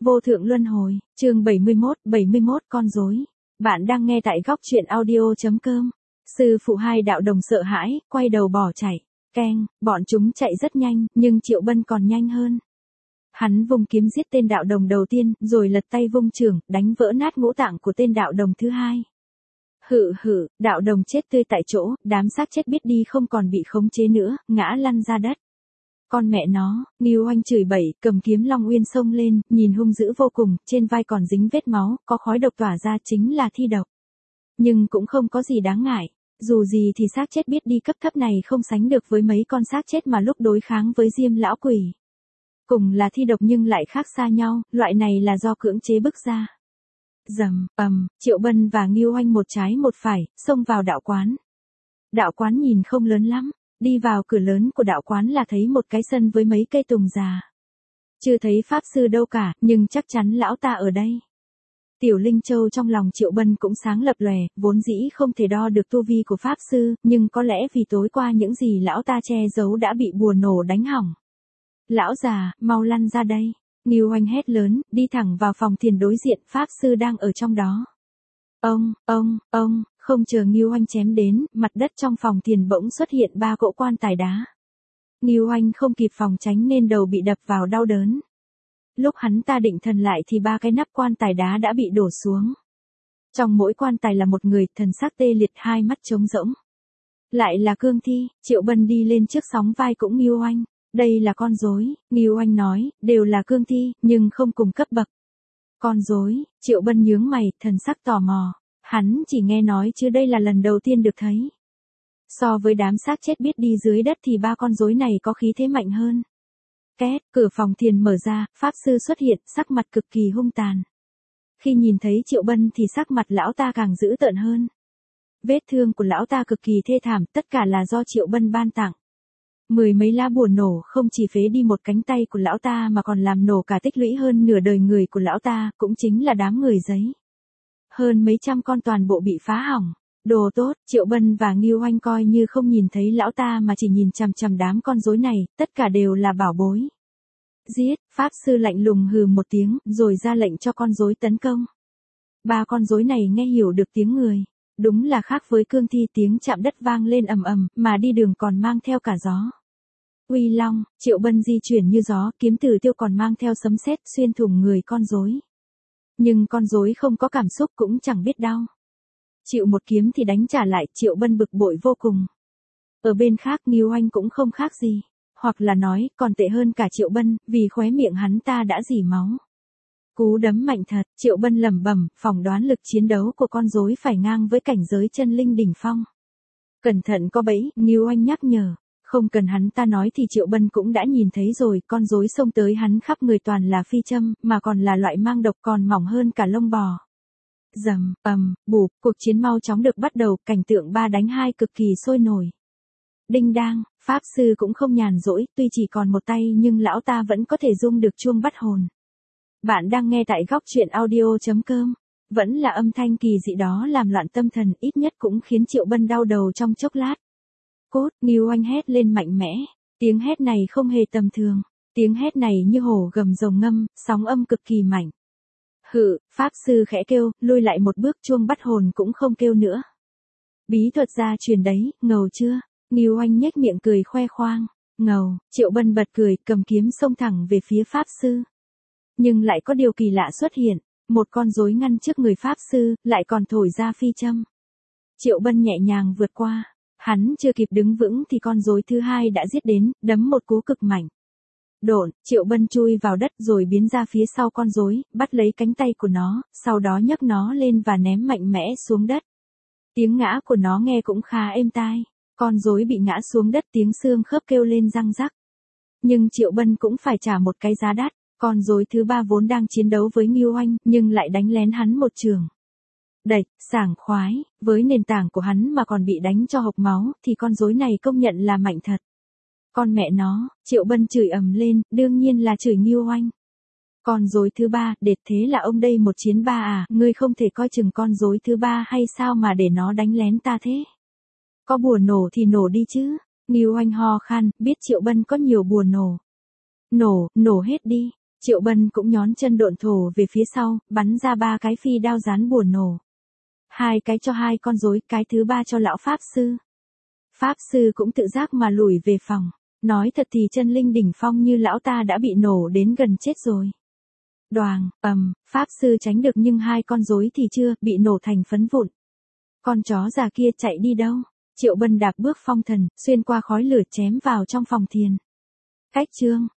Vô thượng luân hồi, chương 71 con rối. Bạn đang nghe tại góc truyện audio.com. Sư phụ hai đạo đồng sợ hãi, quay đầu bỏ chạy. Keng, bọn chúng chạy rất nhanh, nhưng Triệu Bân còn nhanh hơn. Hắn vùng kiếm giết tên đạo đồng đầu tiên, rồi lật tay vung chưởng, đánh vỡ nát ngũ tạng của tên đạo đồng thứ hai. Đạo đồng chết tươi tại chỗ, đám xác chết biết đi không còn bị khống chế nữa, ngã lăn ra đất. Con mẹ nó, Ngưu Oanh chửi bậy, cầm kiếm Long Uyên xông lên, nhìn hung dữ vô cùng, trên vai còn dính vết máu, có khói độc tỏa ra chính là thi độc. Nhưng cũng không có gì đáng ngại, dù gì thì xác chết biết đi cấp thấp này không sánh được với mấy con xác chết mà lúc đối kháng với Diêm lão quỷ. Cùng là thi độc nhưng lại khác xa nhau, loại này là do cưỡng chế bức ra. Triệu Bân và Ngưu Oanh một trái một phải, xông vào đạo quán. Đạo quán nhìn không lớn lắm. Đi vào cửa lớn của đạo quán là thấy một cái sân với mấy cây tùng già. Chưa thấy pháp sư đâu cả, nhưng chắc chắn lão ta ở đây. Tiểu Linh Châu trong lòng Triệu Bân cũng sáng lập lòe, vốn dĩ không thể đo được tu vi của pháp sư, nhưng có lẽ vì tối qua những gì lão ta che giấu đã bị bùa nổ đánh hỏng. Lão già, mau lăn ra đây. Ngưu Oanh hét lớn, đi thẳng vào phòng thiền đối diện, pháp sư đang ở trong đó. Ông, không chờ Ngưu Oanh chém đến, mặt đất trong phòng thiền bỗng xuất hiện 3 cỗ quan tài đá. Ngưu Oanh không kịp phòng tránh nên đầu bị đập vào đau đớn. Lúc hắn ta định thần lại thì 3 cái nắp quan tài đá đã bị đổ xuống. Trong mỗi quan tài là một người, thần xác tê liệt, hai mắt trống rỗng. Lại là cương thi. Triệu Bân đi lên trước sóng vai cũng Ngưu Oanh. Đây là con rối, Ngưu Oanh nói, đều là cương thi, nhưng không cùng cấp bậc. Con rối, Triệu Bân nhướng mày, thần sắc tò mò. Hắn chỉ nghe nói chứ đây là lần đầu tiên được thấy. So với đám xác chết biết đi dưới đất thì 3 con rối này có khí thế mạnh hơn. Két, cửa phòng thiền mở ra, pháp sư xuất hiện, sắc mặt cực kỳ hung tàn. Khi nhìn thấy Triệu Bân thì sắc mặt lão ta càng dữ tợn hơn. Vết thương của lão ta cực kỳ thê thảm, tất cả là do Triệu Bân ban tặng. 10 mấy lá bùa nổ không chỉ phế đi một cánh tay của lão ta mà còn làm nổ cả tích lũy hơn nửa đời người của lão ta, cũng chính là đám người giấy. Hơn mấy trăm con toàn bộ bị phá hỏng. Đồ tốt, Triệu Bân và Ngưu Oanh coi như không nhìn thấy lão ta mà chỉ nhìn chằm chằm đám con rối này, tất cả đều là bảo bối. Giết, pháp sư lạnh lùng hừ một tiếng, rồi ra lệnh cho con rối tấn công. 3 con rối này nghe hiểu được tiếng người. Đúng là khác với cương thi, tiếng chạm đất vang lên ầm ầm, mà đi đường còn mang theo cả gió. Uy long, Triệu Bân di chuyển như gió, kiếm Tử Tiêu còn mang theo sấm sét xuyên thủng người con rối. Nhưng con rối không có cảm xúc cũng chẳng biết đau. Chịu một kiếm thì đánh trả lại, Triệu Bân bực bội vô cùng. Ở bên khác Ngưu Oanh cũng không khác gì. Hoặc là nói, còn tệ hơn cả Triệu Bân, vì khóe miệng hắn ta đã rỉ máu. Cú đấm mạnh thật, Triệu Bân lẩm bẩm, phỏng đoán lực chiến đấu của con rối phải ngang với cảnh giới chân linh đỉnh phong. Cẩn thận có bẫy, Ngưu Oanh nhắc nhở. Không cần hắn ta nói thì Triệu Bân cũng đã nhìn thấy rồi, con rối xông tới hắn khắp người toàn là phi châm, mà còn là loại mang độc còn mỏng hơn cả lông bò. Bụp, cuộc chiến mau chóng được bắt đầu, cảnh tượng 3 đánh 2 cực kỳ sôi nổi. Đinh đang, pháp sư cũng không nhàn rỗi, tuy chỉ còn một tay nhưng lão ta vẫn có thể rung được chuông bắt hồn. Bạn đang nghe tại góc truyện audio.com. Vẫn là âm thanh kỳ dị đó làm loạn tâm thần, ít nhất cũng khiến Triệu Bân đau đầu trong chốc lát. Cốt, Ngưu Oanh hét lên mạnh mẽ. Tiếng hét này không hề tầm thường. Tiếng hét này như hổ gầm rồng ngâm, sóng âm cực kỳ mạnh. Pháp sư khẽ kêu, lui lại một bước, chuông bắt hồn cũng không kêu nữa. Bí thuật gia truyền đấy, ngầu chưa? Ngưu Oanh nhếch miệng cười khoe khoang. Ngầu, Triệu Bân bật cười, cầm kiếm xông thẳng về phía pháp sư. Nhưng lại có điều kỳ lạ xuất hiện, một con rối ngăn trước người pháp sư, lại còn thổi ra phi châm. Triệu Bân nhẹ nhàng vượt qua, hắn chưa kịp đứng vững thì con rối thứ hai đã giết đến, đấm một cú cực mạnh. Độn, Triệu Bân chui vào đất rồi biến ra phía sau con rối, bắt lấy cánh tay của nó, sau đó nhấc nó lên và ném mạnh mẽ xuống đất. Tiếng ngã của nó nghe cũng khá êm tai, con rối bị ngã xuống đất, tiếng xương khớp kêu lên răng rắc. Nhưng Triệu Bân cũng phải trả một cái giá đắt. Con rối thứ 3 vốn đang chiến đấu với Ngưu Oanh, nhưng lại đánh lén hắn một chưởng. Đạch, sảng khoái, với nền tảng của hắn mà còn bị đánh cho hộc máu, thì con rối này công nhận là mạnh thật. Con mẹ nó, Triệu Bân chửi ầm lên, đương nhiên là chửi Ngưu Oanh. Con rối thứ 3, đệt thế là ông đây một chiến 3 à, ngươi không thể coi chừng con rối thứ 3 hay sao mà để nó đánh lén ta thế? Có bùa nổ thì nổ đi chứ. Ngưu Oanh ho khan, biết Triệu Bân có nhiều bùa nổ. Nổ hết đi. Triệu Bân cũng nhón chân độn thổ về phía sau, bắn ra 3 cái phi đao rán bùa nổ. 2 cái cho 2 con rối, cái thứ 3 cho lão Pháp Sư. Pháp Sư cũng tự giác mà lùi về phòng. Nói thật thì chân linh đỉnh phong như lão ta đã bị nổ đến gần chết rồi. Đoàng, Pháp Sư tránh được nhưng 2 con rối thì chưa, bị nổ thành phấn vụn. Con chó già kia chạy đi đâu? Triệu Bân đạp bước phong thần, xuyên qua khói lửa chém vào trong phòng thiền. Cách chương